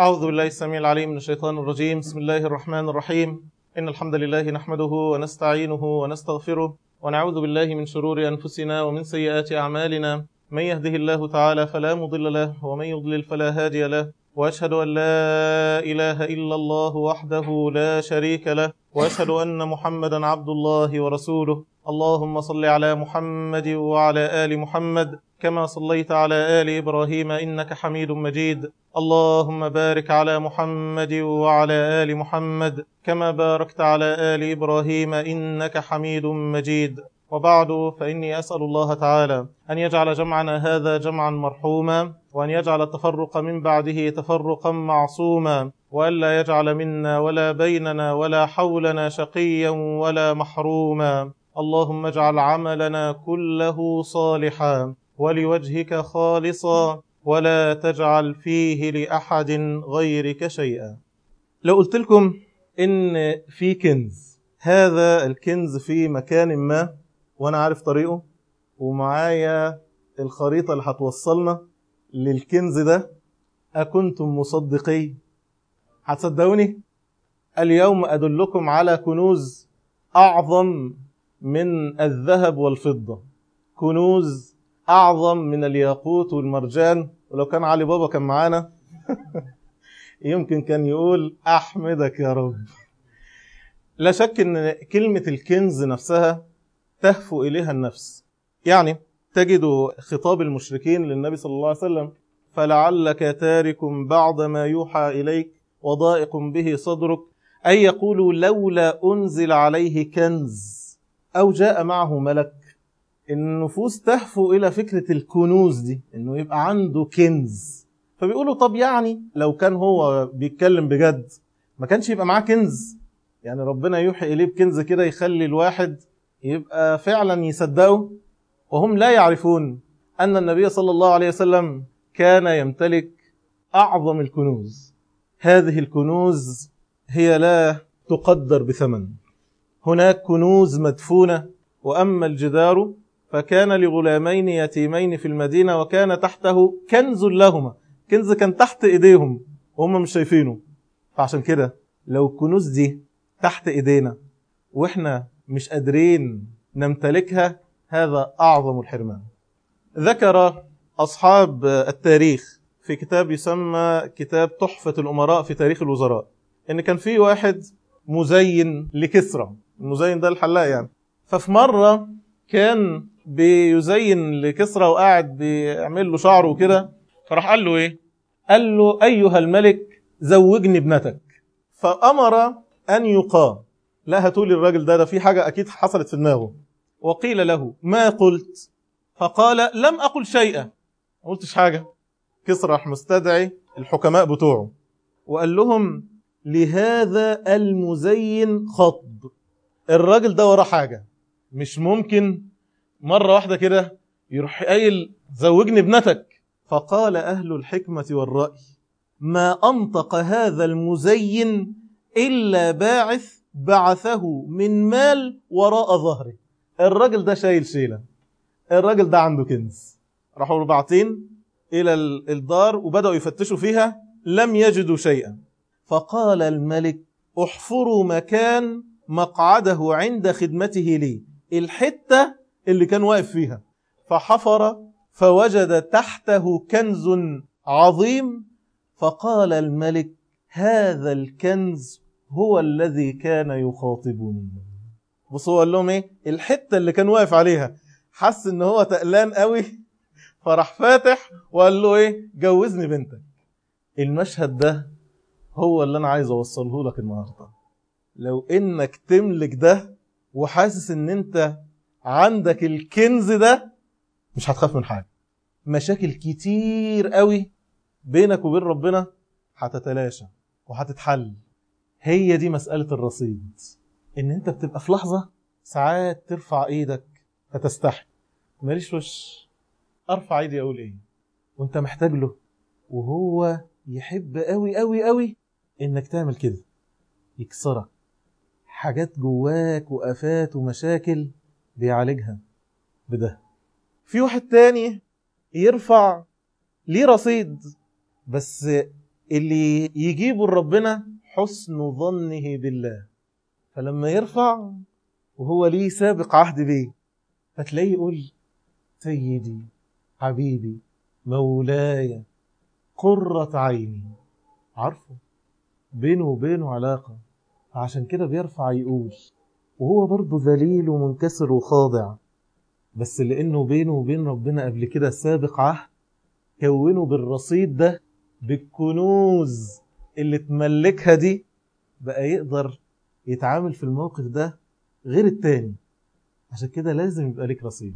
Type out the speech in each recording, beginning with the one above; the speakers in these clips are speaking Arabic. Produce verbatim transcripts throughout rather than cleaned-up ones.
أعوذ بالله السميع العليم من الشيطان الرجيم. بسم الله الرحمن الرحيم. إن الحمد لله نحمده ونستعينه ونستغفره ونعوذ بالله من شرور أنفسنا ومن سيئات أعمالنا. من يهده الله تعالى فلا مضل له ومن يضلل فلا هادي له، وأشهد أن لا إله إلا الله وحده لا شريك له، وأشهد أن محمدا عبد الله ورسوله. اللهم صل على محمد وعلى آل محمد كما صليت على آل إبراهيم إنك حميد مجيد. اللهم بارك على محمد وعلى آل محمد كما باركت على آل إبراهيم إنك حميد مجيد. وبعد، فإني أسأل الله تعالى أن يجعل جمعنا هذا جمعا مرحوما، وأن يجعل التفرق من بعده تفرقا معصوما، وألا يجعل منا ولا بيننا ولا حولنا شقيا ولا محروما. اللهم اجعل عملنا كله صالحا ولوجهك خالصا، ولا تجعل فيه لأحد غيرك شيئا. لو قلت لكم إن في كنز، هذا الكنز في مكان ما وأنا عارف طريقه ومعايا الخريطة اللي هتوصلنا للكنز ده، أكنتم مصدقي؟ هتصدقوني؟ اليوم أدلكم على كنوز أعظم من الذهب والفضة، كنوز أعظم من الياقوت والمرجان. ولو كان علي بابا كان معانا يمكن كان يقول أحمدك يا رب. لا شك أن كلمة الكنز نفسها تهفو إليها النفس. يعني تجد خطاب المشركين للنبي صلى الله عليه وسلم: فلعلك تارك بعض ما يوحى إليك وضائق به صدرك، أي يقولوا لولا أنزل عليه كنز أو جاء معه ملك. النفوس تهفو إلى فكرة الكنوز دي، إنه يبقى عنده كنز. فبيقولوا طب يعني لو كان هو بيتكلم بجد ما كانش يبقى معاه كنز؟ يعني ربنا يوحي إليه بكنز كده يخلي الواحد يبقى فعلا يصدقه. وهم لا يعرفون أن النبي صلى الله عليه وسلم كان يمتلك أعظم الكنوز. هذه الكنوز هي لا تقدر بثمن. هناك كنوز مدفونة. وأما الجدار فكان لغلامين يتيمين في المدينة وكان تحته كنز لهما. كنز كان تحت إيديهم وهم مش شايفينه. فعشان كده لو الكنوز دي تحت إيدينا وإحنا مش قادرين نمتلكها، هذا أعظم الحرمان. ذكر أصحاب التاريخ في كتاب يسمى كتاب تحفة الأمراء في تاريخ الوزراء إن كان في واحد مزين لكسرى. المزين ده الحلاق يعني. ففي مرة كان بيزين لكسرى وقاعد بيعمل له شعره وكده، فراح قال له إيه؟ قال له: أيها الملك زوجني ابنتك. فأمر أن يقام. لا هتقولي الراجل ده ده في حاجة أكيد حصلت في دماغه. وقيل له: ما قلت؟ فقال: لم أقل شيئا، ما قلتش حاجة. كسرى راح مستدعي الحكماء بتوعه وقال لهم: لهذا المزين خطب. الراجل ده وراه حاجة، مش ممكن مرة واحدة كده يروح قايل زوجني ابنتك. فقال أهل الحكمة والرأي: ما أنطق هذا المزين إلا باعث بعثه من مال وراء ظهره. الراجل ده شايل شيلة، الراجل ده عنده كنز. راحوا باعتين إلى الدار وبدأوا يفتشوا فيها، لم يجدوا شيئا. فقال الملك: احفروا مكان مقعده عند خدمته لي، الحتة اللي كان واقف فيها. فحفر فوجد تحته كنز عظيم. فقال الملك: هذا الكنز هو الذي كان يخاطبني. بصوا قال لهم ايه؟ الحتة اللي كان واقف عليها حس ان هو تقلان قوي، فراح فاتح وقال له ايه؟ جوزني بنتك. المشهد ده هو اللي انا عايز اوصله لك النهارده. لو انك تملك ده وحاسس ان انت عندك الكنز ده، مش هتخاف من حاجة. مشاكل كتير قوي بينك وبين ربنا هتتلاشى وهتتحل. هي دي مسألة الرصيد. ان انت بتبقى في لحظة ساعات ترفع ايدك فتستحي، ماليش وش ارفع ايدي اقول ايه، وانت محتاج له، وهو يحب قوي قوي قوي انك تعمل كده. يكسرك حاجات جواك وآفات ومشاكل بيعالجها بده. في واحد تاني يرفع ليه رصيد، بس اللي يجيبوا لربنا حسن ظنه بالله. فلما يرفع وهو ليه سابق عهد بيه، فتلاقيه يقول سيدي حبيبي مولاي قرة عيني. عارفه بينه وبينه علاقة، عشان كده بيرفع يقول، وهو برضه ذليل ومنكسر وخاضع، بس لأنه بينه وبين ربنا قبل كده سابق عهد، كونه بالرصيد ده، بالكنوز اللي تملكها دي، بقى يقدر يتعامل في الموقف ده غير التاني. عشان كده لازم يبقى لك رصيد.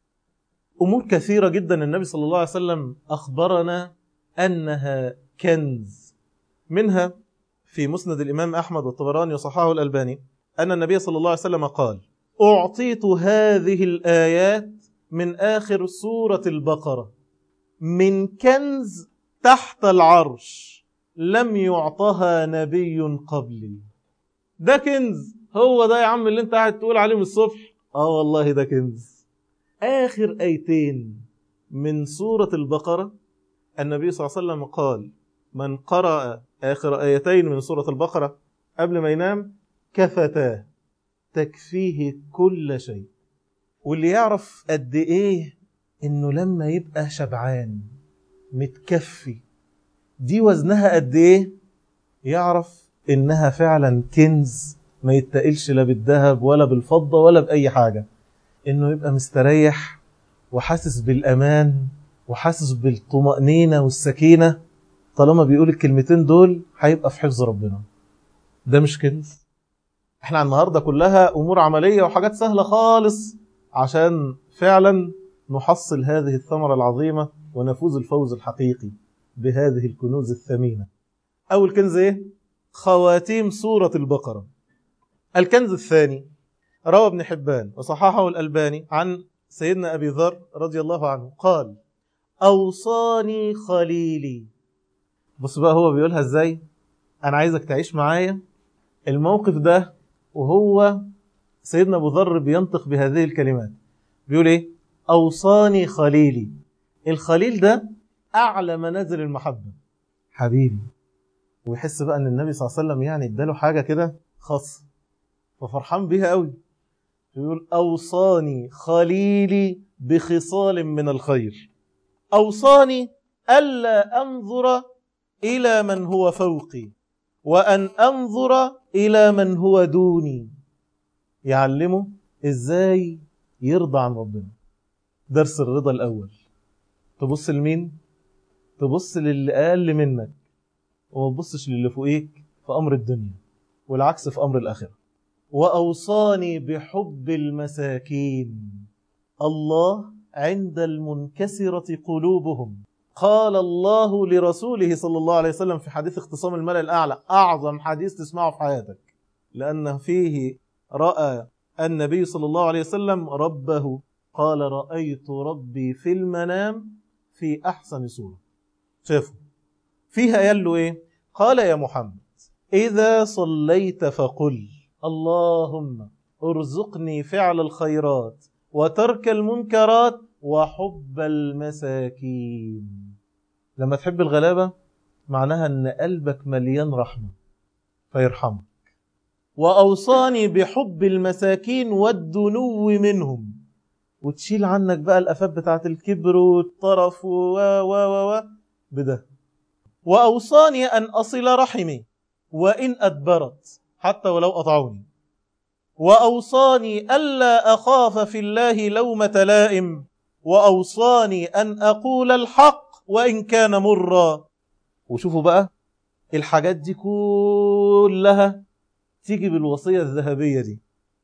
أمور كثيرة جدا النبي صلى الله عليه وسلم أخبرنا أنها كنز. منها في مسند الإمام أحمد والطبراني وصححه الألباني أن النبي صلى الله عليه وسلم قال: أعطيت هذه الآيات من آخر سورة البقرة من كنز تحت العرش لم يعطها نبي قبلي. ده كنز. هو ده يا عم اللي انت قاعد تقول عليه من الصبح؟ اه والله ده كنز. آخر آيتين من سورة البقرة النبي صلى الله عليه وسلم قال: من قرأ آخر آيتين من سورة البقرة قبل ما ينام كفتاه، تكفيه كل شيء. واللي يعرف قد ايه انه لما يبقى شبعان متكفي دي وزنها قد ايه، يعرف انها فعلا كنز ما يتقلش لا بالذهب ولا بالفضة ولا بأي حاجة. انه يبقى مستريح وحاسس بالأمان وحاسس بالطمأنينة والسكينة، طالما بيقول الكلمتين دول هيبقى في حفظ ربنا. ده مش كنز؟ احنا النهاردة كلها أمور عملية وحاجات سهلة خالص عشان فعلا نحصل هذه الثمرة العظيمة ونفوز الفوز الحقيقي بهذه الكنوز الثمينة. أول كنز ايه؟ خواتيم سورة البقرة. الكنز الثاني روى ابن حبان وصححه الألباني عن سيدنا أبي ذر رضي الله عنه قال: أوصاني خليلي. بص بقى هو بيقولها ازاي. أنا عايزك تعيش معايا الموقف ده، وهو سيدنا أبو ذر بينطق بهذه الكلمات. بيقول ايه؟ أوصاني خليلي. الخليل ده أعلى منازل المحبة، حبيبي. ويحس بقى أن النبي صلى الله عليه وسلم يعني اداله حاجة كده خاصة، ففرحان بيها قوي. يقول: أوصاني خليلي بخصال من الخير. أوصاني ألا أنظر إلى من هو فوقي وأن أنظر إلى من هو دوني. يعلمه إزاي يرضى عن ربنا. درس الرضا الأول. تبص لمين؟ تبص للي أقل منك، وما تبصش للي فوقيك في أمر الدنيا، والعكس في أمر الآخرة. وأوصاني بحب المساكين. الله عند المنكسرة قلوبهم. قال الله لرسوله صلى الله عليه وسلم في حديث اختصام الملأ الأعلى، أعظم حديث تسمعه في حياتك، لأن فيه رأى النبي صلى الله عليه وسلم ربه. قال: رأيت ربي في المنام في أحسن صورة. شافوا فيها قال له إيه؟ قال: يا محمد إذا صليت فقل اللهم ارزقني فعل الخيرات وترك المنكرات وحب المساكين. لما تحب الغلابة معناها أن قلبك مليان رحمة فيرحمك. وأوصاني بحب المساكين والدنو منهم، وتشيل عنك بقى الأفات بتاعت الكبر والطرف و و و بده. وأوصاني أن أصل رحمي وإن أدبرت حتى ولو أطعوني. وأوصاني ألا أخاف في الله لومة لائم. وأوصاني أن أقول الحق وإن كان مرا. وشوفوا بقى الحاجات دي كلها تيجي بالوصية الذهبية دي.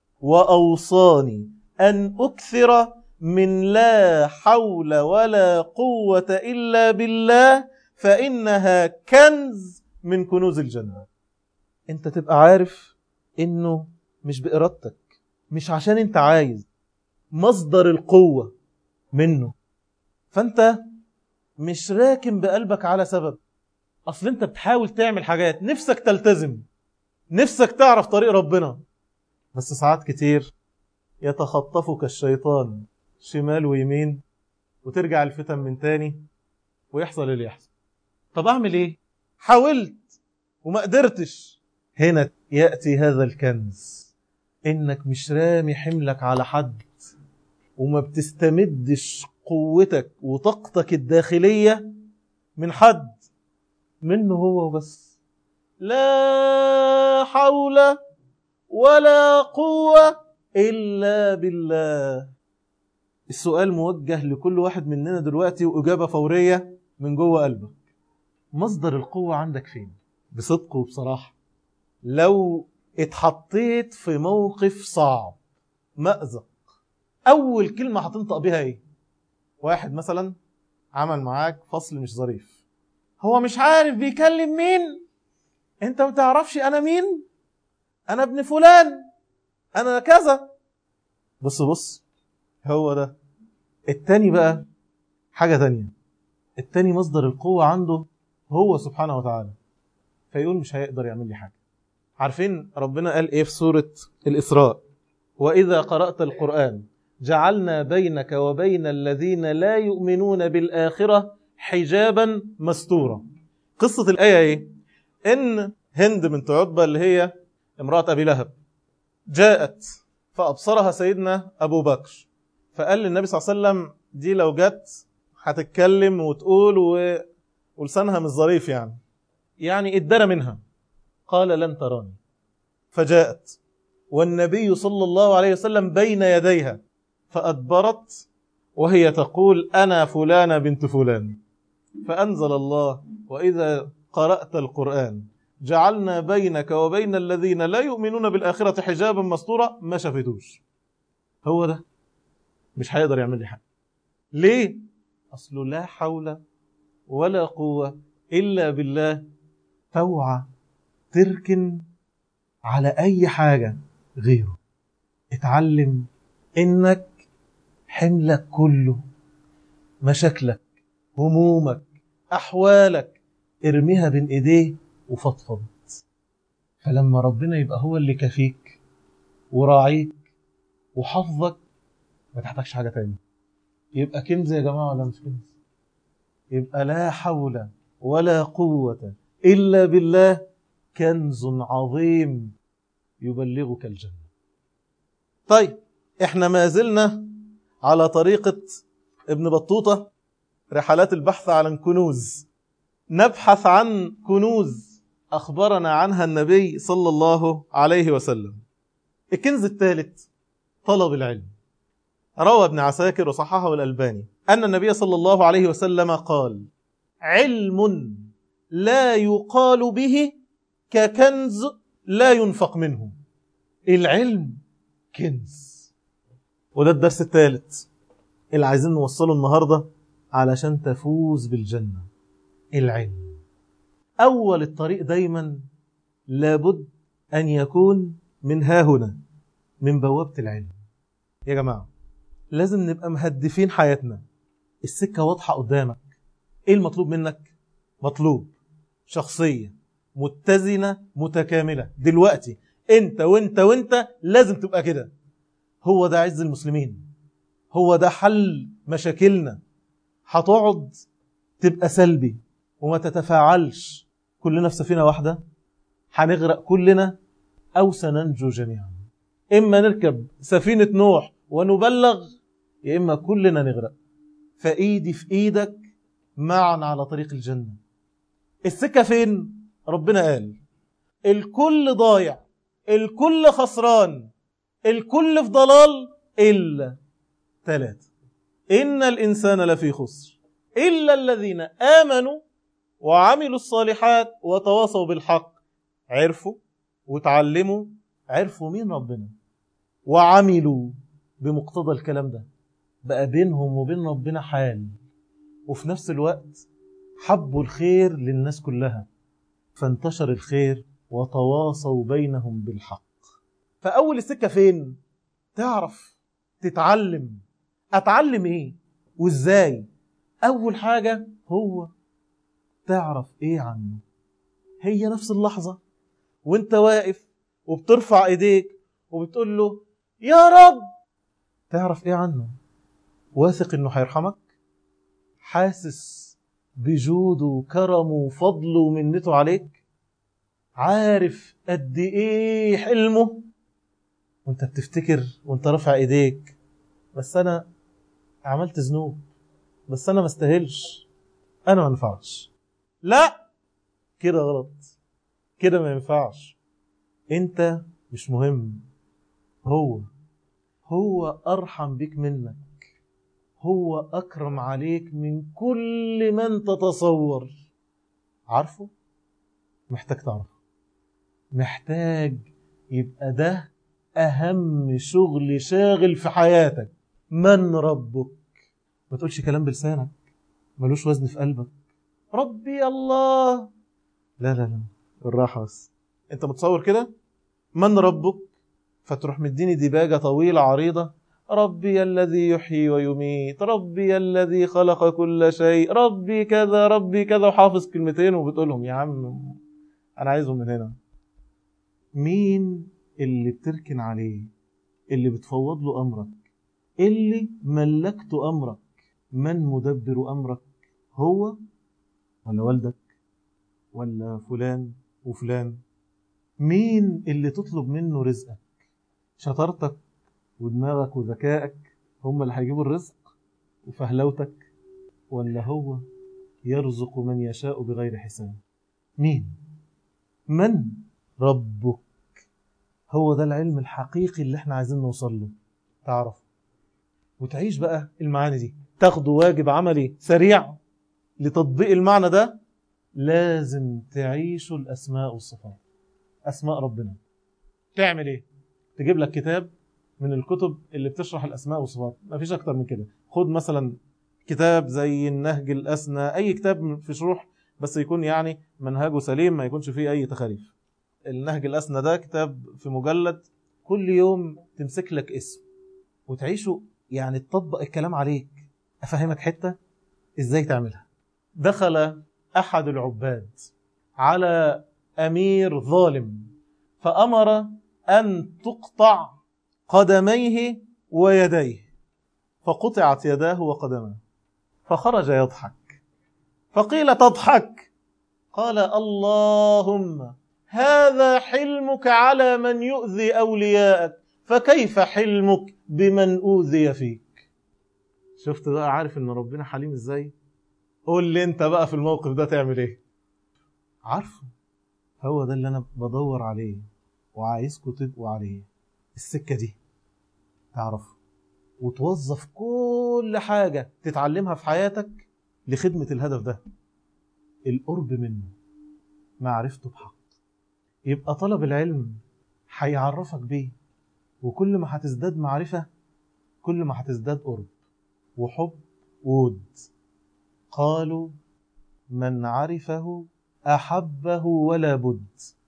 وأوصاني أن أكثر من لا حول ولا قوة إلا بالله فإنها كنز من كنوز الجنة. انت تبقى عارف انه مش بإرادتك، مش عشان انت عايز، مصدر القوة منه. فانت مش راكن بقلبك على سبب. اصل انت بتحاول تعمل حاجات، نفسك تلتزم، نفسك تعرف طريق ربنا، بس ساعات كتير يتخطفك الشيطان شمال ويمين، وترجع الفتن من تاني ويحصل اللي يحصل. طب اعمل ايه؟ حاولت وما قدرتش، هنا يأتي هذا الكنز، إنك مش رامي حملك على حد وما بتستمدش قوتك وطاقتك الداخلية من حد، منه هو بس. لا حول ولا قوة إلا بالله. السؤال موجه لكل واحد مننا دلوقتي وإجابة فورية من جوه قلبك. مصدر القوة عندك فين؟ بصدق وبصراحة، لو اتحطيت في موقف صعب مأزق، أول كلمة هتنطق بيها إيه؟ واحد مثلا عمل معاك فصل مش ظريف، هو مش عارف بيكلم مين، انت ما تعرفش انا مين، انا ابن فلان، انا كذا. بص بص، هو ده. التاني بقى حاجة تانية، التاني مصدر القوة عنده هو سبحانه وتعالى، فيقول مش هيقدر يعمل لي حاجة. عارفين ربنا قال ايه في سورة الإسراء؟ وإذا قرأت القرآن جعلنا بينك وبين الذين لا يؤمنون بالآخرة حجابا مستورا. قصة الآية ايه؟ إن هند بنت عتبة اللي هي امرأة أبي لهب جاءت فأبصرها سيدنا أبو بكر، فقال للنبي صلى الله عليه وسلم دي لو جت هتتكلم وتقول و... ولسانها مش ظريف، يعني يعني ادرى منها. قال لن تراني. فجاءت والنبي صلى الله عليه وسلم بين يديها فأدبرت وهي تقول أنا فلانة بنت فلان، فأنزل الله وإذا قرأت القرآن جعلنا بينك وبين الذين لا يؤمنون بالآخرة حجابا مستورا. ما شافتوش. هو ده مش هيقدر يعمل لي حاجة. ليه؟ أصله لا حول ولا قوة إلا بالله. فوعى تركن على أي حاجة غيره. اتعلم إنك حملك كله، مشاكلك، همومك، أحوالك، ارميها بين إيديه وفضفض. فلما ربنا يبقى هو اللي كفيك وراعيك وحفظك ما تحتاجش حاجة تانية. يبقى كنز يا جماعة ولا مش كنز؟ يبقى لا حول ولا قوة إلا بالله كنز عظيم يبلغك الجنة. طيب احنا ما زلنا على طريقة ابن بطوطة، رحلات البحث عن كنوز، نبحث عن كنوز أخبرنا عنها النبي صلى الله عليه وسلم. الكنز الثالث طلب العلم. روى ابن عساكر وصححه الألباني أن النبي صلى الله عليه وسلم قال علم لا يقال به ككنز لا ينفق منه. العلم كنز. وده الدرس الثالث اللي عايزين نوصله النهاردة علشان تفوز بالجنة. العلم أول الطريق دايما لابد أن يكون من ها هنا، من بوابة العلم. يا جماعة لازم نبقى مهدفين حياتنا، السكة واضحة قدامك. ايه المطلوب منك؟ مطلوب شخصية متزنة متكاملة. دلوقتي انت وانت وانت لازم تبقى كده. هو ده عز المسلمين، هو ده حل مشاكلنا. هتقعد تبقى سلبي وما تتفاعلش، كلنا في سفينة واحدة هنغرق كلنا أو سننجو جميعا. إما نركب سفينة نوح ونبلغ، يا إما كلنا نغرق. فإيدي في إيدك معا على طريق الجنة. السكة فين؟ ربنا قال الكل ضايع، الكل خسران، الكل في ضلال إلا ثلاثة: إن الإنسان لفي خسر إلا الذين آمنوا وعملوا الصالحات وتواصوا بالحق. عرفوا وتعلموا، عرفوا مين ربنا وعملوا بمقتضى الكلام ده، بقى بينهم وبين ربنا حال، وفي نفس الوقت حبوا الخير للناس كلها فانتشر الخير وتواصوا بينهم بالحق. فأول السكة فين؟ تعرف تتعلم. أتعلم إيه وإزاي؟ أول حاجة هو تعرف إيه عنه. هي نفس اللحظة وانت واقف وبترفع إيديك وبتقول له يا رب، تعرف إيه عنه؟ واثق إنه هيرحمك، حاسس بجوده وكرمه وفضله ومنته عليك؟ عارف قد ايه حلمه وانت بتفتكر وانت رافع ايديك بس انا عملت ذنوب، بس انا ما استاهلش، انا ما ينفعش. لا، كده غلط، كده ما ينفعش. انت مش مهم، هو هو ارحم بيك منك، هو اكرم عليك من كل من تتصور. عارفه؟ محتاج تعرفه، محتاج يبقى ده اهم شغل شاغل في حياتك. من ربك؟ ما تقولش كلام بلسانك ملوش وزن في قلبك. ربي الله، لا لا لا، الراحة بس. انت متصور كده من ربك فتروح مديني ديباجة طويلة عريضة، ربي الذي يحيي ويميت، ربي الذي خلق كل شيء، ربي كذا ربي كذا، وحافظ كلمتين وبتقولهم. يا عم انا عايزهم من هنا. مين اللي بتركن عليه، اللي بتفوض له امرك، اللي ملكت امرك؟ من مدبر امرك؟ هو ولا والدك ولا فلان وفلان؟ مين اللي تطلب منه رزقك؟ شطارتك ودماغك وذكائك هم اللي هيجيبوا الرزق وفهلوتك، ولا هو يرزق من يشاء بغير حساب؟ مين؟ من ربك؟ هو ده العلم الحقيقي اللي احنا عايزين نوصل له. تعرف وتعيش بقى المعاني دي، تاخده واجب عملي سريع لتطبيق المعنى ده. لازم تعيشوا الأسماء والصفات، أسماء ربنا. تعمل إيه؟ تجيب لك كتاب من الكتب اللي بتشرح الأسماء والصفات، ما فيش أكتر من كده. خد مثلا كتاب زي النهج الأسنى، أي كتاب في شروح بس يكون يعني منهجه سليم، ما يكونش فيه أي تخاريف. النهج الأسنى ده كتاب في مجلد، كل يوم تمسك لك اسم وتعيشه، يعني تطبق الكلام عليك. أفهمك حتة إزاي تعملها. دخل أحد العباد على أمير ظالم فأمر أن تقطع قدميه ويديه، فقطعت يداه وقدماه، فخرج يضحك، فقيل تضحك؟ قال اللهم هذا حلمك على من يؤذي أولياءك، فكيف حلمك بمن أوذي فيك؟ شفت بقى؟ عارف ان ربنا حليم ازاي؟ قول لي انت بقى في الموقف ده تعمل ايه؟ عارفه؟ هو ده اللي انا بدور عليه وعايزكم تبقوا عليه. السكة دي تعرف وتوظف كل حاجة تتعلمها في حياتك لخدمة الهدف ده، القرب منه، معرفته بحق. يبقى طلب العلم هيعرفك بيه، وكل ما هتزداد معرفة كل ما هتزداد قرب وحب وود. قالوا من عرفه أحبه ولا بد.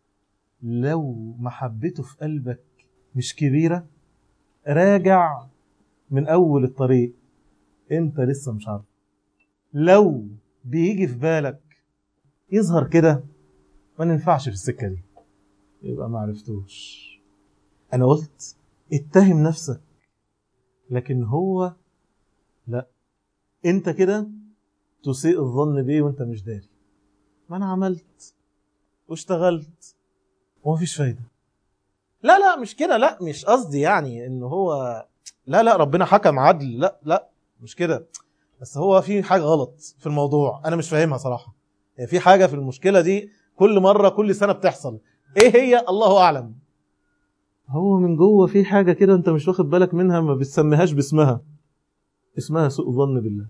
لو محبته في قلبك مش كبيرة، راجع من أول الطريق، انت لسه مش عارف. لو بيجي في بالك يظهر كده ما ننفعش في السكة دي، يبقى ما عرفتوش. أنا قلت اتهم نفسك، لكن هو لا، انت كده تسيء الظن بيه وانت مش داري. ما انا عملت واشتغلت ومفيش فايدة. لا لا مش كده، لا مش قصدي يعني ان هو لا لا ربنا حكم عدل، لا لا مش كده، بس هو في حاجة غلط في الموضوع انا مش فاهمها صراحة. يعني في حاجة في المشكلة دي كل مرة كل سنة بتحصل، ايه هي؟ الله اعلم. هو من جوه في حاجة كده انت مش واخد بالك منها، ما بتسميهاش باسمها، اسمها سوء ظن بالله.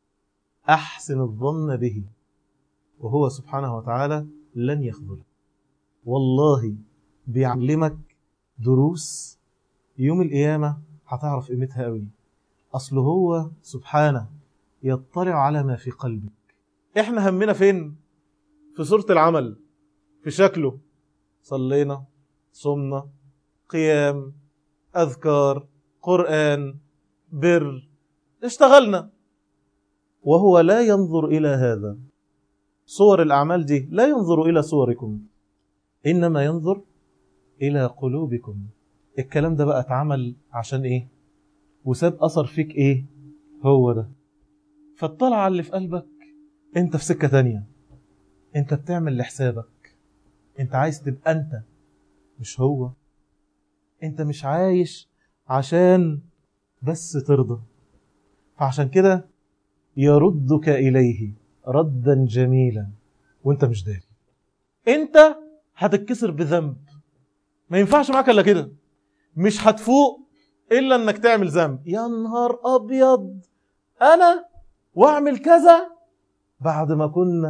احسن الظن به، وهو سبحانه وتعالى لن يخذلك. والله بيعلمك دروس يوم القيامة هتعرف قيمتها قوي. أصله هو سبحانه يطلع على ما في قلبك. إحنا همنا فين؟ في صورة العمل، في شكله. صلينا، صمنا، قيام، أذكار، قرآن، بر، اشتغلنا. وهو لا ينظر إلى هذا. صور الأعمال دي لا ينظر إلى صوركم، إنما ينظر إلى قلوبكم. الكلام ده بقى اتعمل عشان إيه؟ وساب أثر فيك إيه؟ هو ده. فاطلع على اللي في قلبك، انت في سكة تانية، انت بتعمل لحسابك، انت عايز تبقى انت مش هو، انت مش عايش عشان بس ترضى. فعشان كده يردك إليه ردا جميلا وانت مش داري. انت هتتكسر بذنب، ما ينفعش معاك الا كده، مش هتفوق الا انك تعمل ذنب. يا نهار ابيض، انا واعمل كذا بعد ما كنا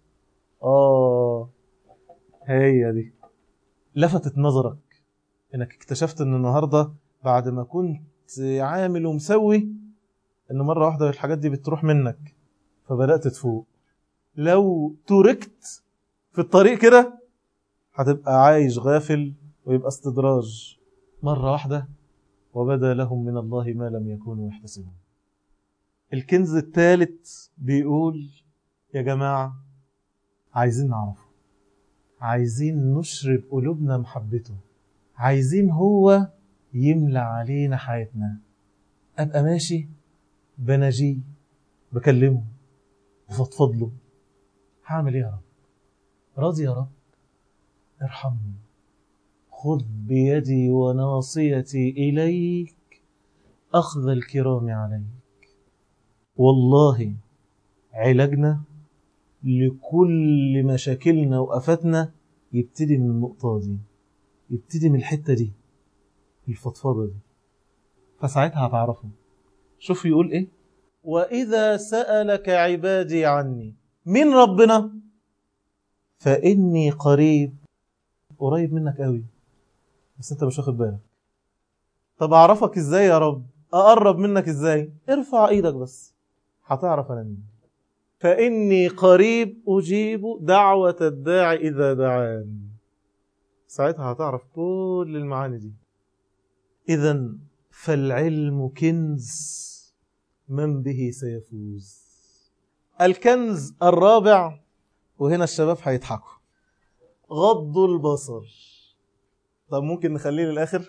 اه هي دي لفتت نظرك انك اكتشفت ان النهارده بعد ما كنت عامل ومسوي ان مره واحده الحاجات دي بتروح منك، فبدات تفوق. لو تركت في الطريق كده هتبقى عايش غافل ويبقى استدراج مره واحده، وبدا لهم من الله ما لم يكونوا يحتسبون. الكنز الثالث بيقول يا جماعه عايزين نعرفه، عايزين نشرب قلوبنا محبته، عايزين هو يملى علينا حياتنا. أبقى ماشي بناجيه بكلمه وفضفض له، هعمل ايه يا رب؟ راضي يا رب؟ ارحمني، خذ بيدي وناصيتي إليك أخذ الكرام عليك. والله علاجنا لكل مشاكلنا وأفتنا يبتدي من النقطة دي، يبتدي من الحتة دي، الفضفضة دي. فساعتها هتعرفه. شوف يقول ايه؟ وإذا سألك عبادي عني، مين ربنا؟ فإني قريب، قريب منك قوي بس انت مش واخد بالك. طب أعرفك ازاي يا رب؟ أقرب منك ازاي؟ ارفع ايدك بس هتعرف أنا مين. فإني قريب أجيب دعوة الداعي إذا دعان. ساعتها هتعرف كل المعاني دي. إذن فالعلم كنز من به سيفوز. الكنز الرابع، وهنا الشباب هيضحكوا، غض البصر. طب ممكن نخليه للآخر؟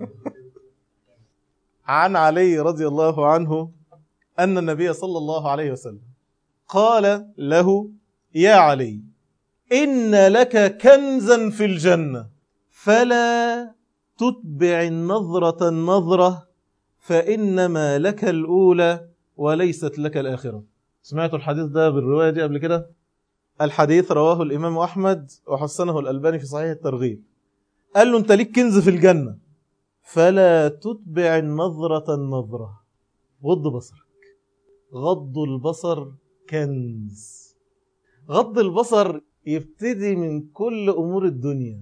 عن علي رضي الله عنه أن النبي صلى الله عليه وسلم قال له يا علي إن لك كنزا في الجنة فلا تتبع النظرة النظرة فإنما لك الأولى وليست لك الآخرة. سمعتوا الحديث ده بالرواية دي قبل كده؟ الحديث رواه الإمام أحمد وحسنه الألباني في صحيح الترغيب. قال له أنت ليك كنز في الجنة فلا تتبع النظرة النظرة. غض بصرك. غض البصر كنز. غض البصر يبتدي من كل أمور الدنيا.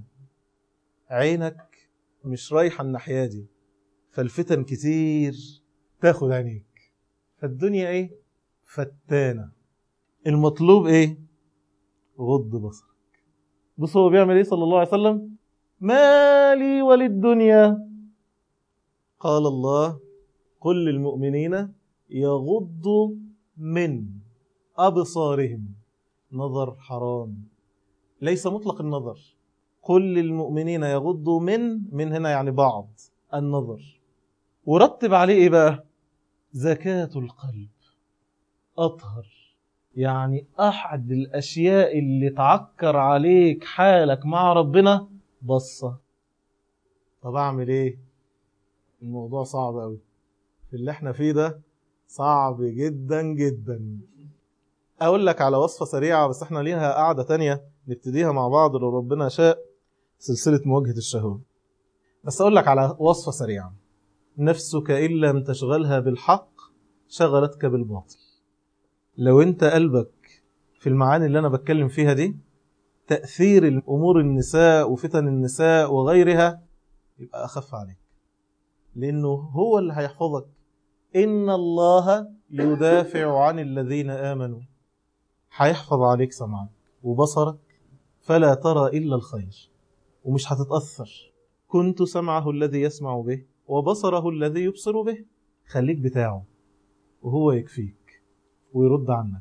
عينك مش رايحة الناحية دي، فالفتن كتير تاخد عينيك، فالدنيا ايه؟ فتانة. المطلوب ايه؟ غض بصرك. بص هو بيعمل ايه صلى الله عليه وسلم؟ ما لي وللدنيا. قال الله قل للمؤمنين يغضوا من أبصارهم. نظر حرام، ليس مطلق النظر. قل للمؤمنين يغضوا من من هنا يعني بعض النظر. ورتب عليه ايه بقى؟ زكاة القلب. أطهر، يعني أحد الأشياء اللي تعكر عليك حالك مع ربنا بصة. طب أعمل إيه؟ الموضوع صعب أوي في اللي احنا فيه ده، صعب جدا جدا. أقول لك على وصفة سريعة بس احنا ليها قاعدة تانية نبتديها مع بعض لو ربنا شاء، سلسلة مواجهة الشهوة. بس أقول لك على وصفة سريعة. نفسك إن لم تشغلها بالحق شغلتك بالباطل. لو انت قلبك في المعاني اللي انا بتكلم فيها دي، تأثير الأمور النساء وفتن النساء وغيرها يبقى أخف عليك، لأنه هو اللي هيحفظك. إن الله يدافع عن الذين آمنوا. هيحفظ عليك سمعك وبصرك فلا ترى إلا الخير ومش هتتأثر. كنت سمعه الذي يسمع به وبصره الذي يبصر به. خليك بتاعه وهو يكفيك ويرد عنك.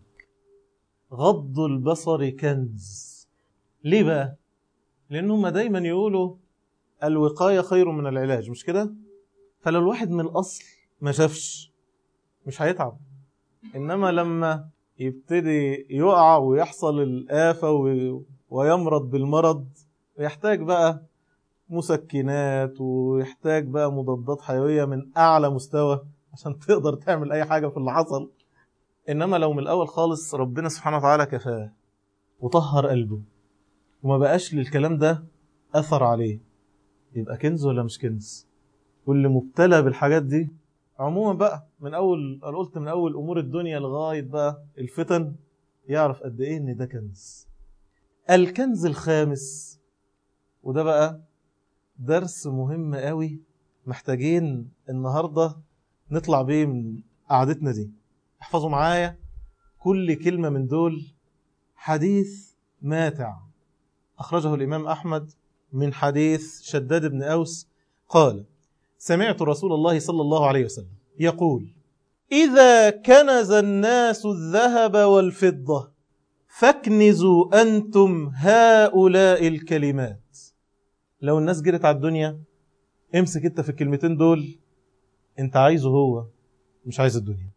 غض البصر كنز. ليه بقى؟ لأنهم دايما يقولوا الوقاية خير من العلاج، مش كده؟ فلو الواحد من الأصل ما شافش مش هيتعب، إنما لما يبتدي يقع ويحصل الآفة ويمرض بالمرض، ويحتاج بقى مسكنات ويحتاج بقى مضادات حيوية من أعلى مستوى عشان تقدر تعمل أي حاجة في اللي حصل. إنما لو من الأول خالص ربنا سبحانه وتعالى كفاه وطهر قلبه وما بقاش للكلام ده أثر عليه، يبقى كنز ولا مش كنز؟ واللي مبتلى بالحاجات دي عموما بقى من أول، أنا قلت من أول أمور الدنيا لغاية بقى الفتن، يعرف قد إيه إن ده كنز. الكنز الخامس، وده بقى درس مهم قوي محتاجين النهاردة نطلع بيه من قعدتنا دي. احفظوا معايا كل كلمة من دول، حديث ماتع أخرجه الإمام أحمد من حديث شداد بن أوس قال: سمعت رسول الله صلى الله عليه وسلم يقول: إذا كنز الناس الذهب والفضة فاكنزوا أنتم هؤلاء الكلمات. لو الناس جرت على الدنيا، امسك انت في الكلمتين دول، انت عايزه هو مش عايز الدنيا.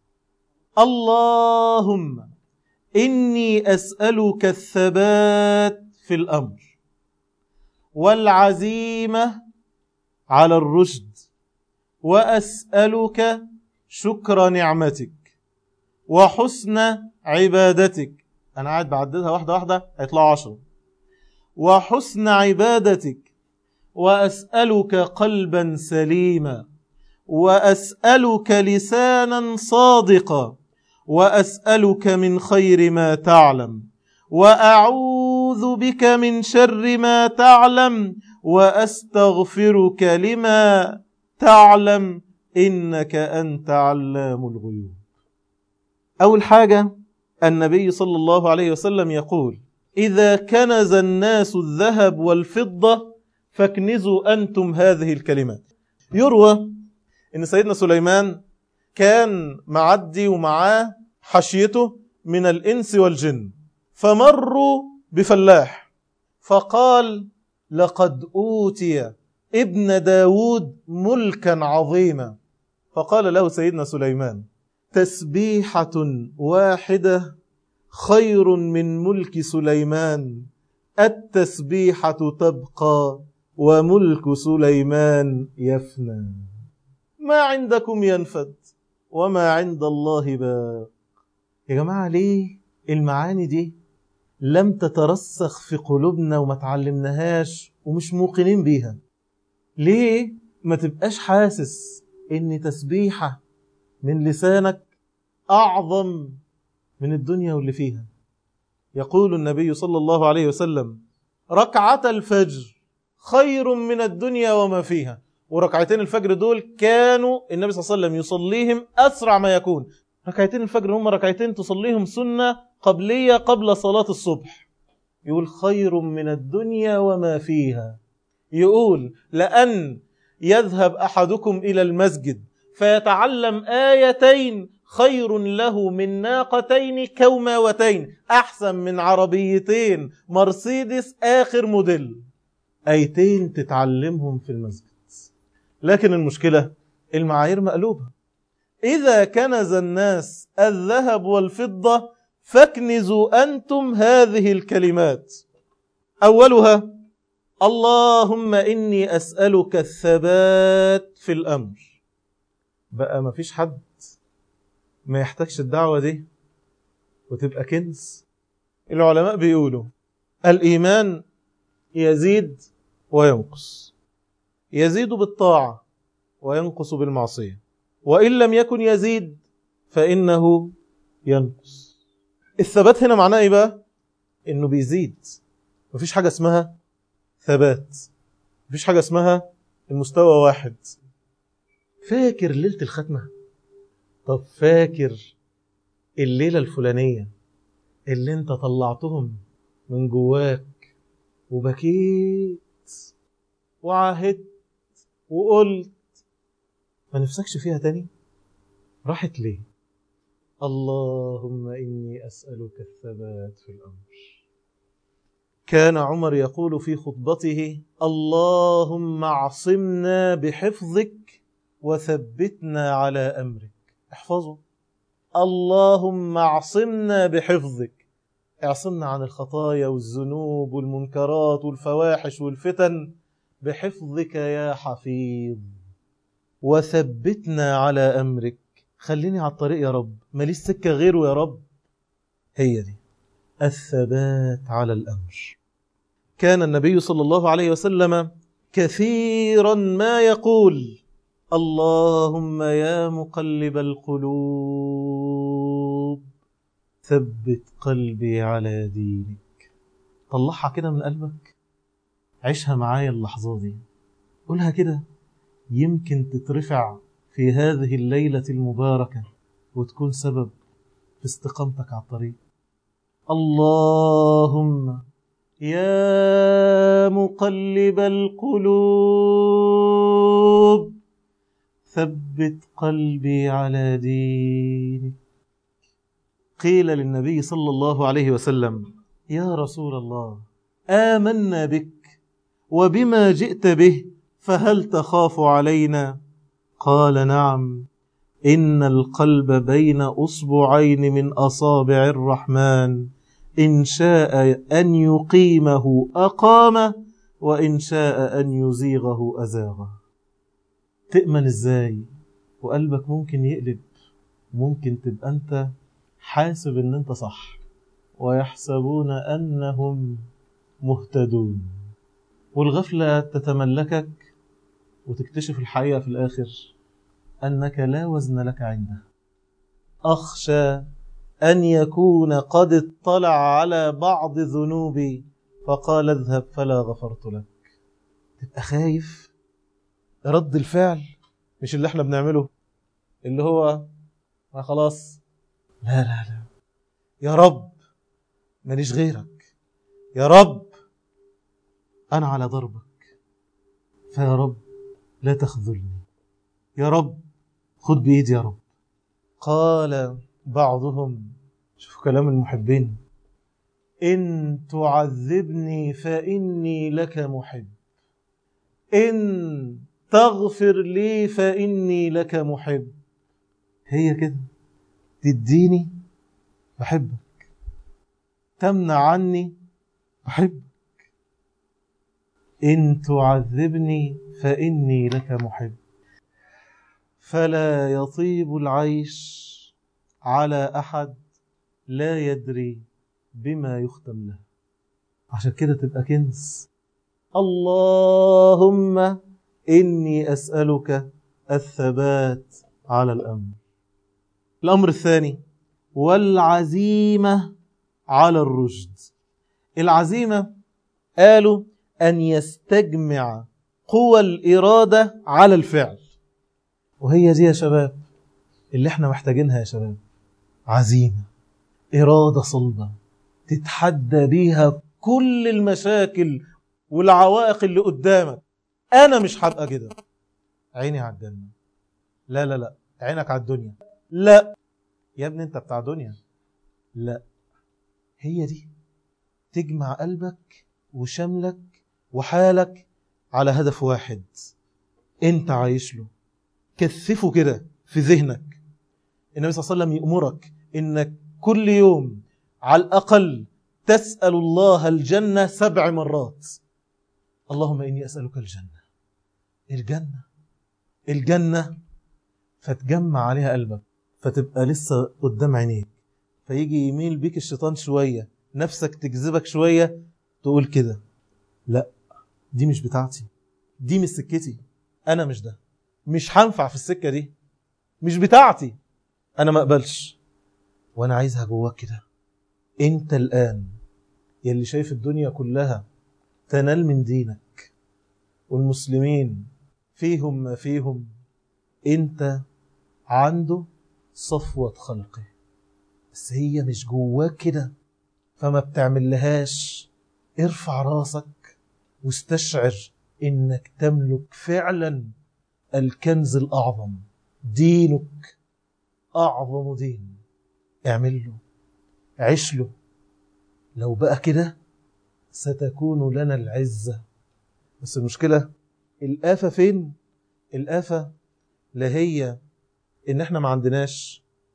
اللهم إني أسألك الثبات في الأمر والعزيمة على الرشد، وأسألك شكر نعمتك وحسن عبادتك. أنا قاعد بعددها واحدة واحدة هيطلعوا عشرة. وحسن عبادتك، وأسألك قلبا سليما، وأسألك لسانا صادقا، وأسألك من خير ما تعلم، وأعوذ بك من شر ما تعلم، وأستغفرك لما تعلم إنك أنت علام الغيوب. أول حاجة النبي صلى الله عليه وسلم يقول: إذا كنز الناس الذهب والفضة فاكنزوا أنتم هذه الكلمات. يروى إن سيدنا سليمان كان معدي ومعاه حشيته من الإنس والجن، فمروا بفلاح فقال: لقد أوتي ابن داود ملكا عظيما. فقال له سيدنا سليمان: تسبيحة واحدة خير من ملك سليمان، التسبيحة تبقى وملك سليمان يفنى. ما عندكم ينفد وما عند الله باق. يا جماعة ليه المعاني دي لم تترسخ في قلوبنا وما تعلمناهاش ومش موقنين بيها؟ ليه ما تبقاش حاسس ان تسبيحة من لسانك أعظم من الدنيا واللي فيها؟ يقول النبي صلى الله عليه وسلم: ركعة الفجر خير من الدنيا وما فيها. وركعتين الفجر دول كانوا النبي صلى الله عليه وسلم يصليهم أسرع ما يكون. ركعتين الفجر هم ركعتين تصليهم سنة قبلية قبل صلاة الصبح. يقول خير من الدنيا وما فيها. يقول لأن يذهب أحدكم إلى المسجد فيتعلم آيتين خير له من ناقتين كوماوتين، أحسن من عربيتين مرسيدس آخر موديل. آيتين تتعلمهم في المسجد. لكن المشكلة المعايير مقلوبة. إذا كنز الناس الذهب والفضة فاكنزوا أنتم هذه الكلمات. أولها: اللهم إني أسألك الثبات في الأمر. بقى ما فيش حد ما يحتاجش الدعوة دي وتبقى كنز. العلماء بيقولوا الإيمان يزيد وينقص، يزيد بالطاعة وينقص بالمعصية، وإن لم يكن يزيد فإنه ينقص. الثبات هنا معناه إيه بقى؟ إنه بيزيد. مفيش حاجة اسمها ثبات، مفيش حاجة اسمها المستوى واحد. فاكر ليلة الختمة؟ طب فاكر الليلة الفلانية اللي انت طلعتهم من جواك وبكيت وعاهدت وقلت ما نفسكش فيها تاني؟ راحت ليه؟ اللهم إني أسألك الثبات في الأمر. كان عمر يقول في خطبته: اللهم اعصمنا بحفظك وثبتنا على أمرك. احفظوا اللهم اعصمنا بحفظك، اعصمنا عن الخطايا والذنوب والمنكرات والفواحش والفتن بحفظك يا حفيظ، وثبتنا على أمرك، خليني على الطريق يا رب، ماليش سكة غيره يا رب. هي دي الثبات على الأمر. كان النبي صلى الله عليه وسلم كثيرا ما يقول اللهم يا مقلب القلوب ثبت قلبي على دينك. طلعها كده من قلبك، عيشها معايا اللحظة دي، قولها كده، يمكن تترفع في هذه الليلة المباركة وتكون سبب في استقامتك على الطريق. اللهم يا مقلب القلوب ثبت قلبي على دينك. قيل للنبي صلى الله عليه وسلم يا رسول الله آمنا بك وبما جئت به فهل تخاف علينا؟ قال نعم، إن القلب بين أصبعين من أصابع الرحمن، إن شاء أن يقيمه أقامه وإن شاء أن يزيغه أزاغه. تأمن إزاي وقلبك ممكن يقلب؟ ممكن تبقى أنت حاسب أن أنت صح ويحسبون أنهم مهتدون، والغفلة تتملكك وتكتشف الحقيقة في الآخر أنك لا وزن لك عنده. أخشى أن يكون قد اطلع على بعض ذنوبي فقال اذهب فلا غفرت لك. تبقى خايف رد الفعل مش اللي احنا بنعمله، اللي هو ما خلاص، لا لا لا يا رب ماليش غيرك، يا رب أنا على ضربك، فيا رب لا تخذلني، يا رب خد بإيدي يا رب. قال بعضهم، شوف كلام المحبين، إن تعذبني فإني لك محب، إن تغفر لي فإني لك محب. هي كده، تديني بحبك، تمنع عني بحبك، إن تعذبني فإني لك محب. فلا يطيب العيش على أحد لا يدري بما يختم له. عشان كده تبقى كنز. اللهم إني أسألك الثبات على الأمر. الأمر الثاني والعزيمة على الرشد. العزيمة قالوا أن يستجمع قوى الإرادة على الفعل، وهي دي يا شباب اللي احنا محتاجينها يا شباب. عزيمة، إرادة صلبة تتحدى بيها كل المشاكل والعوائق اللي قدامك. أنا مش هبقى كده، عيني على الجنة، لا لا لا عينك على الدنيا، لا يا ابني انت بتاع دنيا، لا. هي دي تجمع قلبك وشملك وحالك على هدف واحد انت عايش له. كثفه كده في ذهنك. النبي صلى الله عليه وسلم يأمرك انك كل يوم على الأقل تسأل الله الجنة سبع مرات. اللهم إني أسألك الجنة، الجنة الجنة، فتجمع عليها قلبك، فتبقى لسه قدام عينيك، فيجي يميل بيك الشيطان شوية، نفسك تجذبك شوية، تقول كده لا دي مش بتاعتي، دي مش سكتي، أنا مش ده، مش هنفع في السكة دي، مش بتاعتي، أنا ما أقبلش. وأنا عايزها جواك كده. أنت الآن يلي شايف الدنيا كلها تنال من دينك والمسلمين فيهم ما فيهم، أنت عنده صفوة خلقه، بس هي مش جواك كده فما بتعمل لهاش. ارفع راسك واستشعر إنك تملك فعلا الكنز الأعظم، دينك أعظم دين. اعمل له، عيش له. لو بقى كده ستكون لنا العزة. بس المشكلة الآفة فين؟ الآفة لا هي إن احنا ما عندناش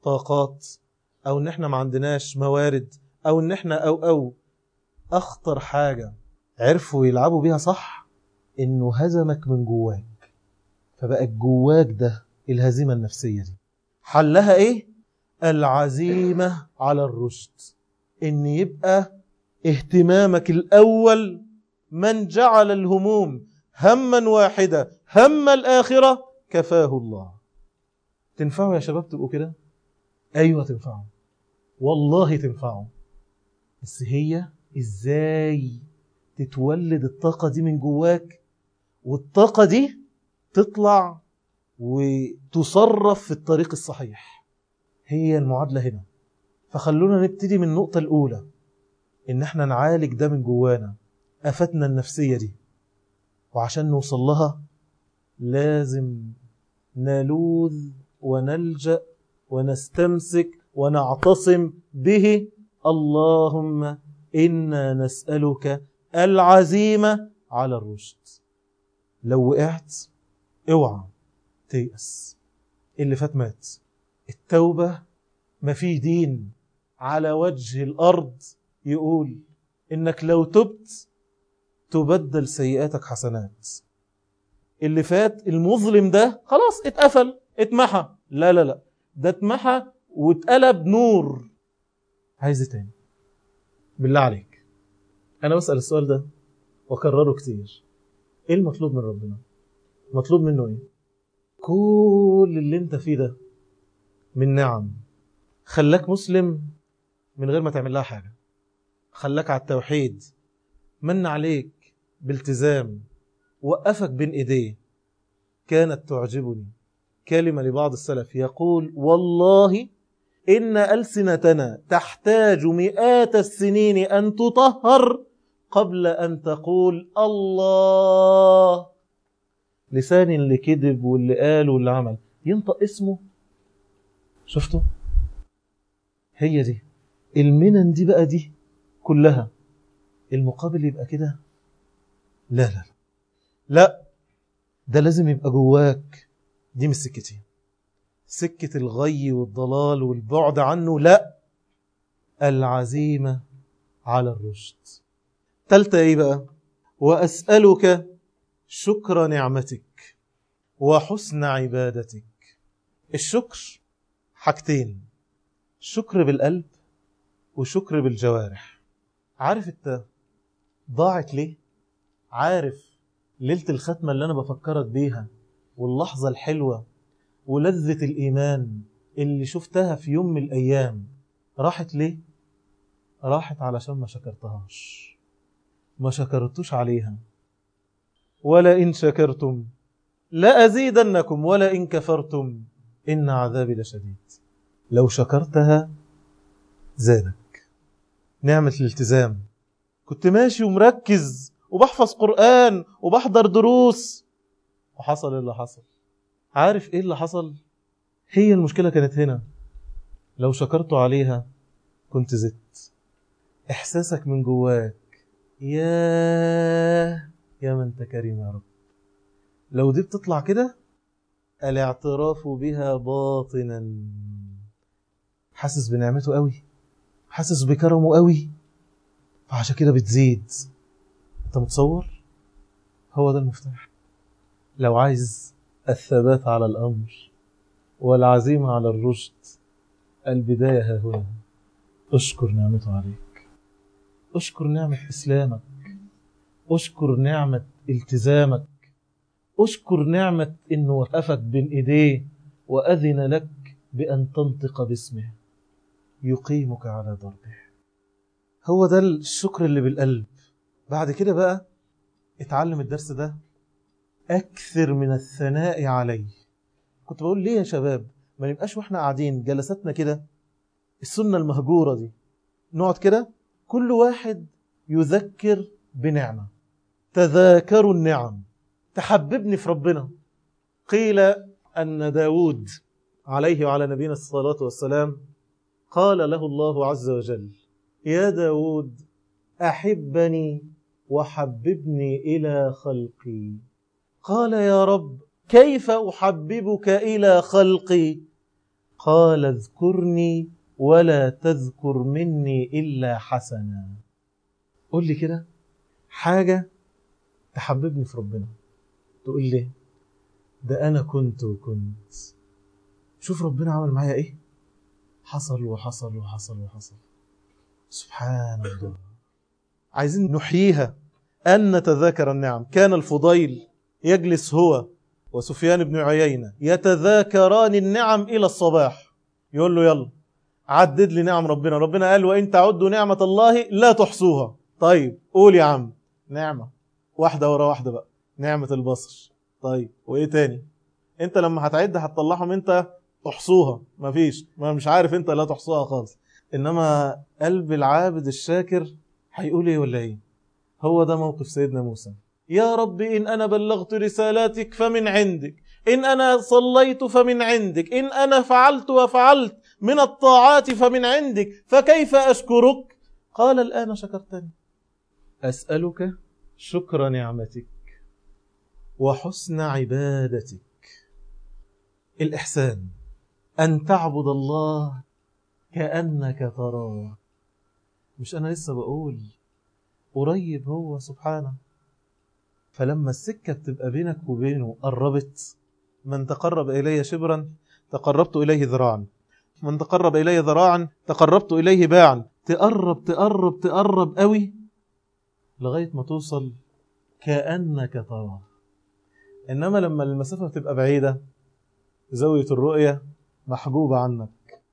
طاقات، أو إن إحنا ما عندناش موارد، أو إن إحنا أو أو أخطر حاجة عرفوا يلعبوا بيها صح إنه هزمك من جواك، فبقى جواك ده الهزيمة النفسية دي حلها إيه؟ العزيمة على الرشد، إن يبقى اهتمامك الأول من جعل الهموم هما واحدة هم الآخرة كفاه الله. تنفعوا يا شباب تبقوا كده؟ أيوة تنفعوا، والله تنفعوا، بس هي إزاي تتولد الطاقة دي من جواك، والطاقة دي تطلع وتصرف في الطريق الصحيح. هي المعادلة هنا. فخلونا نبتدي من النقطة الأولى، إن احنا نعالج ده من جوانا، آفتنا النفسية دي، وعشان نوصل لها لازم نلوذ ونلجأ ونستمسك ونعتصم به. اللهم إنا نسألك العزيمة على الرشد. لو وقعت اوعى تيأس، اللي فات مات. التوبة ما في دين على وجه الأرض يقول إنك لو تبت تبدل سيئاتك حسنات. اللي فات المظلم ده خلاص اتقفل اتمحى، لا لا لا، ده اتمحى واتقلب نور. عايز تاني؟ بالله عليك، أنا بسأل السؤال ده وكرره كتير، إيه المطلوب من ربنا؟ مطلوب منه إيه؟ كل اللي انت فيه ده من نعم، خلاك مسلم من غير ما تعمل لها حاجة، خلاك على التوحيد، من عليك بالتزام، وقفك بين ايديه. كانت تعجبني كلمة لبعض السلف يقول: والله إن ألسنتنا تحتاج مئات السنين أن تطهر قبل أن تقول الله. لسان اللي كذب واللي قال واللي عمل ينطق اسمه. شفتوا؟ هي دي المنن دي بقى، دي كلها المقابل يبقى كده. لا لا لا لا، ده لازم يبقى جواك. دي مش سكتي، سكة الغي والضلال والبعد عنه، لا، العزيمة على الرشد. تالتة ايه بقى؟ وأسألك شكر نعمتك وحسن عبادتك. الشكر حاجتين، شكر بالقلب وشكر بالجوارح. عارف انت ضاعت ليه؟ عارف ليلة الختمة اللي أنا بفكرك بيها واللحظة الحلوة ولذة الإيمان اللي شفتها في يوم من الأيام راحت ليه؟ راحت علشان ما شكرتهاش، ما شكرتوش عليها. ولا إن شكرتم لأزيدنكم ولا إن كفرتم إن عذابي لشديد. لو شكرتها زادك. نعمة الالتزام، كنت ماشي ومركز وبحفظ قرآن وبحضر دروس، وحصل اللي حصل. عارف ايه اللي حصل؟ هي المشكلة كانت هنا. لو شكرتوا عليها كنت زدت. احساسك من جواك يا يا من انت كريم يا رب. لو دي بتطلع كده، الاعتراف بها باطنا، حاسس بنعمته قوي، حاسس بكرمه قوي، فعشان كده بتزيد. انت متصور؟ هو ده المفتاح. لو عايز الثبات على الأمر والعزيمة على الرشد، البداية ها هنا. اشكر نعمته عليك، اشكر نعمة إسلامك، اشكر نعمة التزامك، اشكر نعمة إنه وقفك بين إيديه وأذن لك بأن تنطق باسمه يقيمك على ضربه. هو ده الشكر اللي بالقلب. بعد كده بقى اتعلم الدرس ده، أكثر من الثناء عليه. كنت بقول ليه يا شباب ما نبقاش واحنا قاعدين جلساتنا كده السنة المهجورة دي، نقعد كده كل واحد يذكر بنعمة. تذاكروا النعم تحببني في ربنا. قيل أن داود عليه وعلى نبينا الصلاة والسلام قال له الله عز وجل: يا داود أحبني وحببني إلى خلقي. قال: يا رب كيف أحببك إلى خلقي؟ قال اذكرني ولا تذكر مني إلا حسنا. قول لي كده حاجة تحببني في ربنا. تقول لي ده أنا كنت وكنت، شوف ربنا عمل معايا إيه، حصل وحصل وحصل وحصل. سبحان الله. عايزين نحييها، أن نتذاكر النعم. كان الفضيل يجلس هو وسفيان بن عيينة يتذاكران النعم إلى الصباح. يقول له يلا عدد لي نعم ربنا. ربنا قال وإن تعدوا نعمة الله لا تحصوها. طيب قول يا عم. نعمة واحدة ورا واحدة بقى. نعمة البصر. طيب وإيه تاني؟ أنت لما هتعد هتطلعهم أنت تحصوها، مفيش، ما مش عارف أنت لا تحصوها خالص. إنما قلب العابد الشاكر هيقول إيه ولا إيه؟ هو ده موقف سيدنا موسى. يا رب إن أنا بلغت رسالاتك فمن عندك، إن أنا صليت فمن عندك، إن أنا فعلت وفعلت من الطاعات فمن عندك، فكيف أشكرك؟ قال الآن شكرتني. أسألك شكر نعمتك وحسن عبادتك. الإحسان أن تعبد الله كأنك تراه. مش أنا لسه بقول قريب هو سبحانه. فلما السكة بتبقى بينك وبينه قربت، من تقرب إلي شبرا تقربت إليه ذراعا، من تقرب إلي ذراعا تقربت إليه باعا. تقرب تقرب تقرب قوي لغاية ما توصل كأنك تراه. إنما لما المسافة بتبقى بعيدة، زاوية الرؤية محجوبة عنك.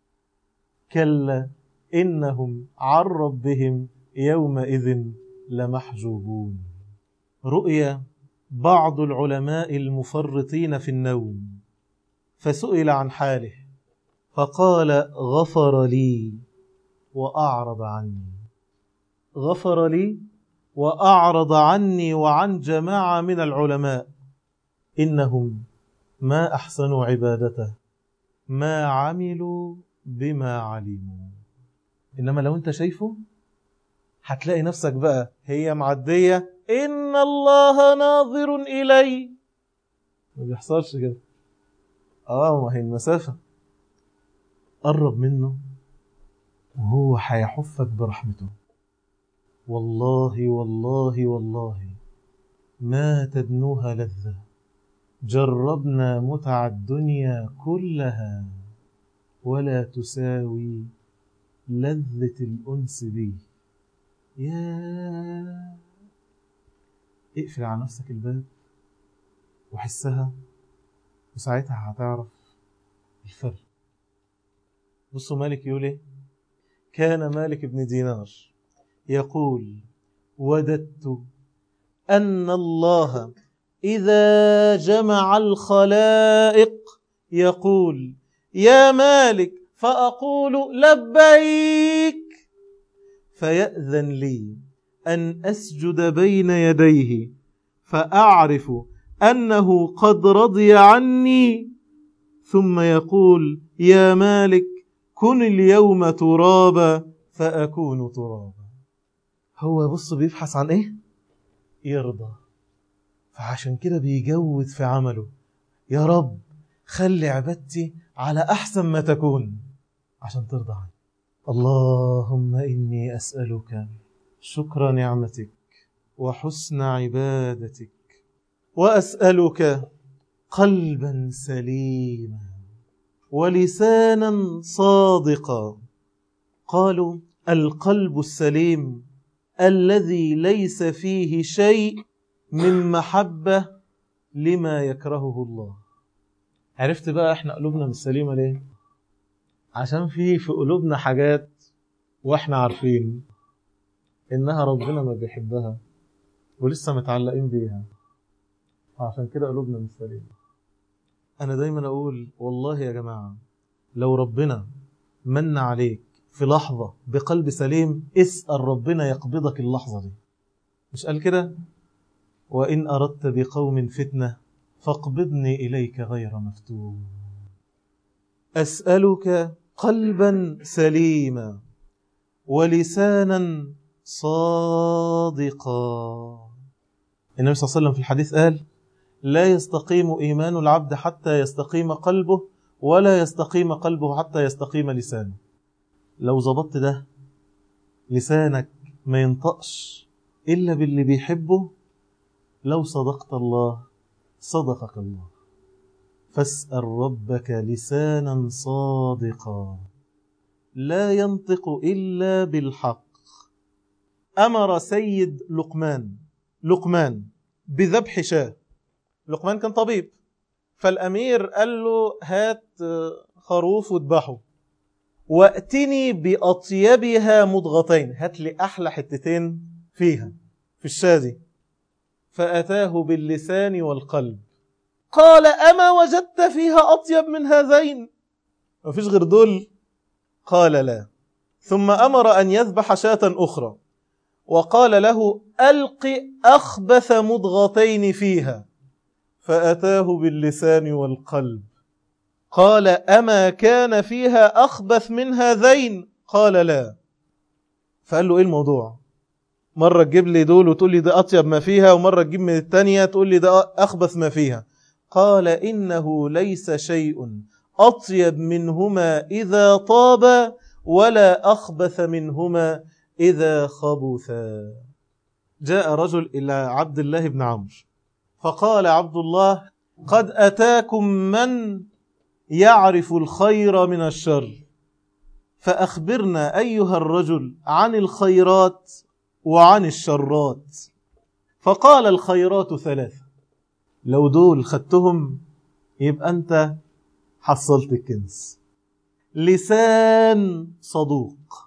كلا إنهم عن ربهم يومئذ لمحجوبون. رؤيا بعض العلماء المفرطين في النوم، فسئل عن حاله فقال غفر لي وأعرض عني. غفر لي وأعرض عني وعن جماعة من العلماء، إنهم ما أحسنوا عبادته ما عملوا بما علموا. إنما لو أنت شايفه هتلاقي نفسك بقى هي معدية، إن الله ناظر إلي. ما بيحصلش كده. آه ما هي المسافة. قرب منه وهو هيحفك برحمته. والله والله والله ما تدنوها لذة، جربنا متع الدنيا كلها ولا تساوي لذة الأنس بي. يا اقفل على نفسك الباب وحسها، وساعتها هتعرف الفرق. بصوا مالك يقول ايه؟ كان مالك بن دينار يقول وددت أن الله إذا جمع الخلائق يقول يا مالك، فأقول لبيك، فيأذن لي أن أسجد بين يديه فأعرف أنه قد رضي عني، ثم يقول يا مالك كن اليوم ترابا فأكون ترابا. هو بص بيبحث عن إيه؟ يرضى. فعشان كده بيجود في عمله. يا رب خلي عبادتي على أحسن ما تكون عشان ترضى عني. اللهم إني أسألك شكر نعمتك وحسن عبادتك، وأسألك قلبا سليما ولسانا صادقا. قالوا القلب السليم الذي ليس فيه شيء من محبة لما يكرهه الله. عرفت بقى احنا قلوبنا مش سليمة ليه؟ عشان في في قلوبنا حاجات واحنا عارفين انها ربنا ما بيحبها ولسه متعلقين بيها، عشان كده قلوبنا مش سليمة. انا دايما اقول والله يا جماعة لو ربنا من عليك في لحظة بقلب سليم، اسأل ربنا يقبضك اللحظة دي. مش قال كده؟ وإن أردت بقوم فتنة فاقبضني إليك غير مفتون. أسألك قلبا سليما ولسانا صادقا. النبي صلى الله عليه وسلم في الحديث قال لا يستقيم إيمان العبد حتى يستقيم قلبه ولا يستقيم قلبه حتى يستقيم لسانه. لو ظبطت ده، لسانك ما ينطقش إلا باللي بيحبه، لو صدقت الله صدقك الله. فاسأل ربك لسانا صادقا لا ينطق إلا بالحق. أمر سيد لقمان لقمان بذبح شاة. لقمان كان طبيب، فالأمير قال له هات خروف واذبحه، وأتني بأطيبها مضغتين، هات لي أحلى حتتين فيها في الشاة دي. فأتاه باللسان والقلب. قال أما وجدت فيها أطيب من هذين؟ ما فيش غير دول؟ قال لا. ثم أمر أن يذبح شاة أخرى، وقال له ألق أخبث مضغتين فيها. فأتاه باللسان والقلب. قال أما كان فيها أخبث من هذين؟ قال لا. فقال له إيه الموضوع؟ مرة تجيب لي دول وتقول لي ده أطيب ما فيها، ومرة تجيب من التانية تقول لي ده أخبث ما فيها. قال إنه ليس شيء أطيب منهما إذا طاب، ولا أخبث منهما إذا خبثا. جاء رجل إلى عبد الله بن عمرو فقال عبد الله قد أتاكم من يعرف الخير من الشر، فأخبرنا أيها الرجل عن الخيرات وعن الشرات. فقال الخيرات ثلاثة، لو دول خدتهم يبقى أنت حصلت الكنز: لسان صدوق،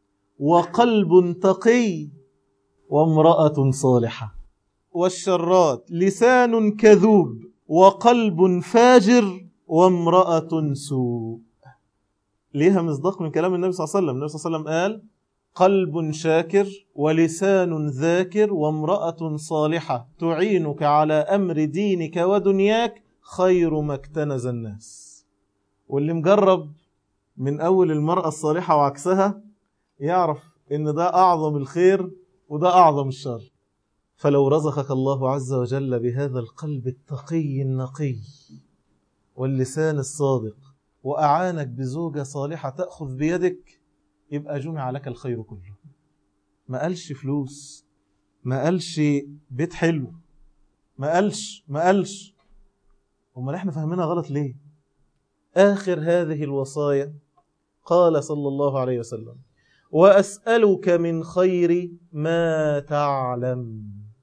وقلب تقي، وامرأة صالحة. والشرات: لسان كذوب، وقلب فاجر، وامرأة سوء. ليها مصداق من كلام النبي صلى الله عليه وسلم. النبي صلى الله عليه وسلم قال: قلب شاكر، ولسان ذاكر، وامرأة صالحة تعينك على أمر دينك ودنياك، خير ما اكتنز الناس. واللي مجرب من أول المرأة الصالحة وعكسها يعرف إن ده أعظم الخير وده أعظم الشر. فلو رزقك الله عز وجل بهذا القلب التقي النقي واللسان الصادق، وأعانك بزوجة صالحة تأخذ بيدك، يبقى جمع لك الخير كله. ما قالش فلوس، ما قالش بيت حلو، ما قالش ما قالش وما احنا فهمنا غلط ليه؟ آخر هذه الوصايا قال صلى الله عليه وسلم: وأسألك من خير ما تعلم،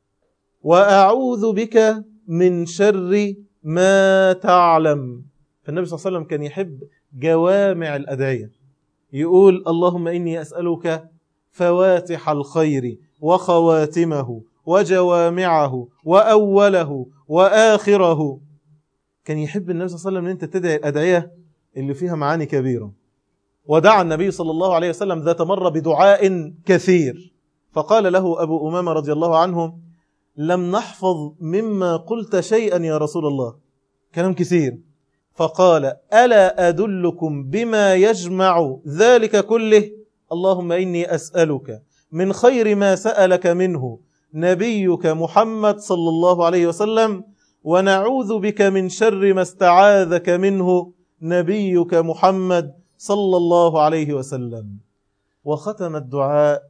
وأعوذ بك من شر ما تعلم. فالنبي صلى الله عليه وسلم كان يحب جوامع الأدعية، يقول: اللهم إني أسألك فواتح الخير وخواتمه وجوامعه وأوله وآخره. كان يحب النبي صلى الله عليه وسلم أن أنت تدعي الأدعية اللي فيها معاني كبيرة. ودعا النبي صلى الله عليه وسلم ذات مرة بدعاء كثير، فقال له أبو أمامة رضي الله عنه: لم نحفظ مما قلت شيئا يا رسول الله، كلام كثير. فقال: ألا أدلكم بما يجمع ذلك كله؟ اللهم إني أسألك من خير ما سألك منه نبيك محمد صلى الله عليه وسلم، ونعوذ بك من شر ما استعاذك منه نبيك محمد صلى الله عليه وسلم. وختم الدعاء: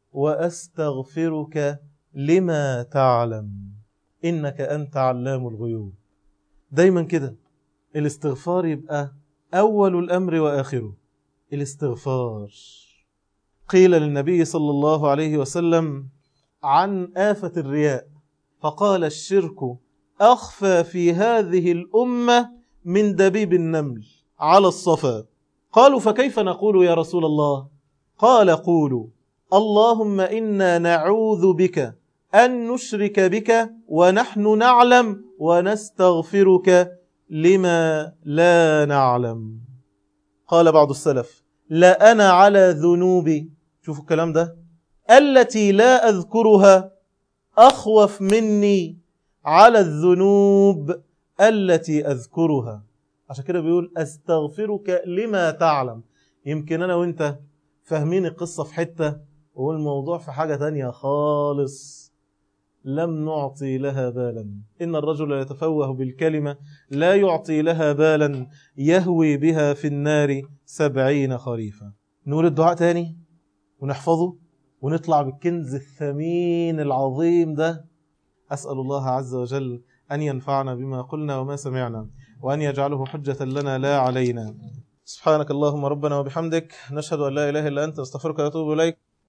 وأستغفرك لما تعلم إنك أنت علام الغيوب. دايما كده الاستغفار يبقى أول الأمر وآخره. الاستغفار. قيل للنبي صلى الله عليه وسلم عن آفة الرياء فقال: الشرك أخفى في هذه الأمة من دبيب النمل على الصفا. قالوا: فكيف نقول يا رسول الله؟ قال: قولوا: اللهم إنا نعوذ بك أن نشرك بك ونحن نعلم، ونستغفرك لما لا نعلم. قال بعض السلف: لا أنا على ذنوبي، شوفوا الكلام ده، التي لا أذكرها أخوف مني على الذنوب التي أذكرها. عشان كده بيقول: أستغفرك لما تعلم. يمكن أنا وإنت فاهمين القصة في حتة والموضوع في حاجة تانية خالص، لم نعطي لها بالا. إن الرجل يتفوه بالكلمة لا يعطي لها بالا يهوي بها في النار سبعين خريفا. نقول الدعاء تاني ونحفظه ونطلع بالكنز الثمين العظيم ده. أسأل الله عز وجل أن ينفعنا بما قلنا وما سمعنا، وأن يجعله حجة لنا لا علينا. سبحانك اللهم ربنا وبحمدك، نشهد أن لا إله إلا أنت، استغفرك وأتوب إليك.